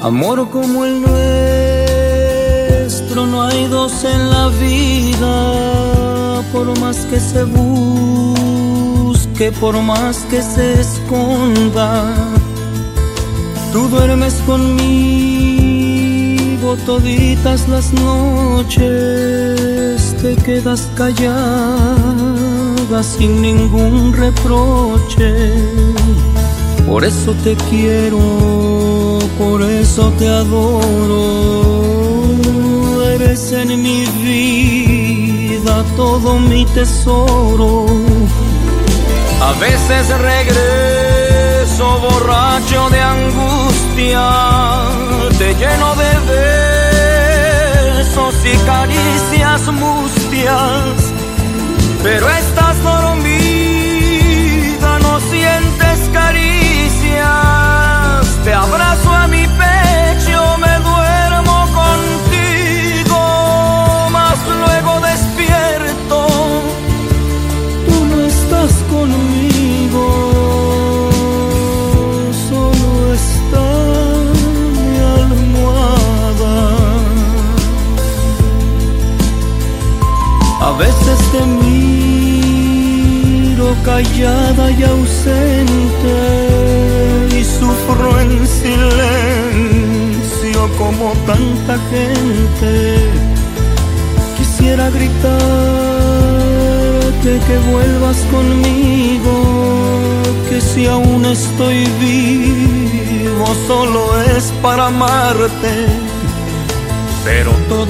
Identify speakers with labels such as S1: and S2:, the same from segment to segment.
S1: Amor como el nuestro no hay dos en la vida, por más que se busque, por más que se esconda. Tú duermes conmigo toditas las noches, te quedas callada sin ningún reproche. Por eso te quiero, por eso te adoro. Eres en mi vida todo mi tesoro. A veces regreso borracho de angustia, te lleno de besos y caricias mustias, pero estás dormida, no sientes caricias. Te abrazo a mi pecho, me duermo contigo, mas luego despierto, tú no estás conmigo, solo está mi almohada. A veces te miro callada y ausente, y sufro en silencio como tanta gente. Quisiera gritarte que vuelvas conmigo, que si aún estoy vivo solo es para amarte. Pero todo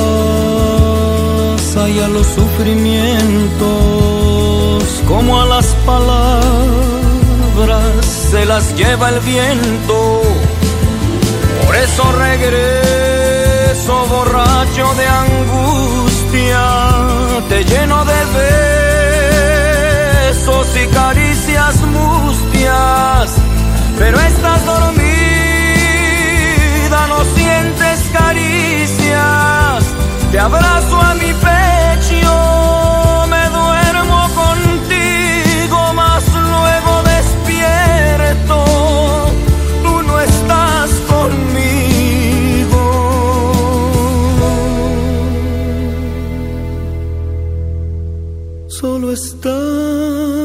S1: pasa y a los sufrimientos, como a las palabras, se las lleva el viento. Por eso regreso borracho de angustia, te lleno de besos y caricias mustias, pero estás dormida, no sientes caricias. Te abrazo a mi pecho, me duermo contigo, mas luego despierto, tú no estás conmigo. Solo estás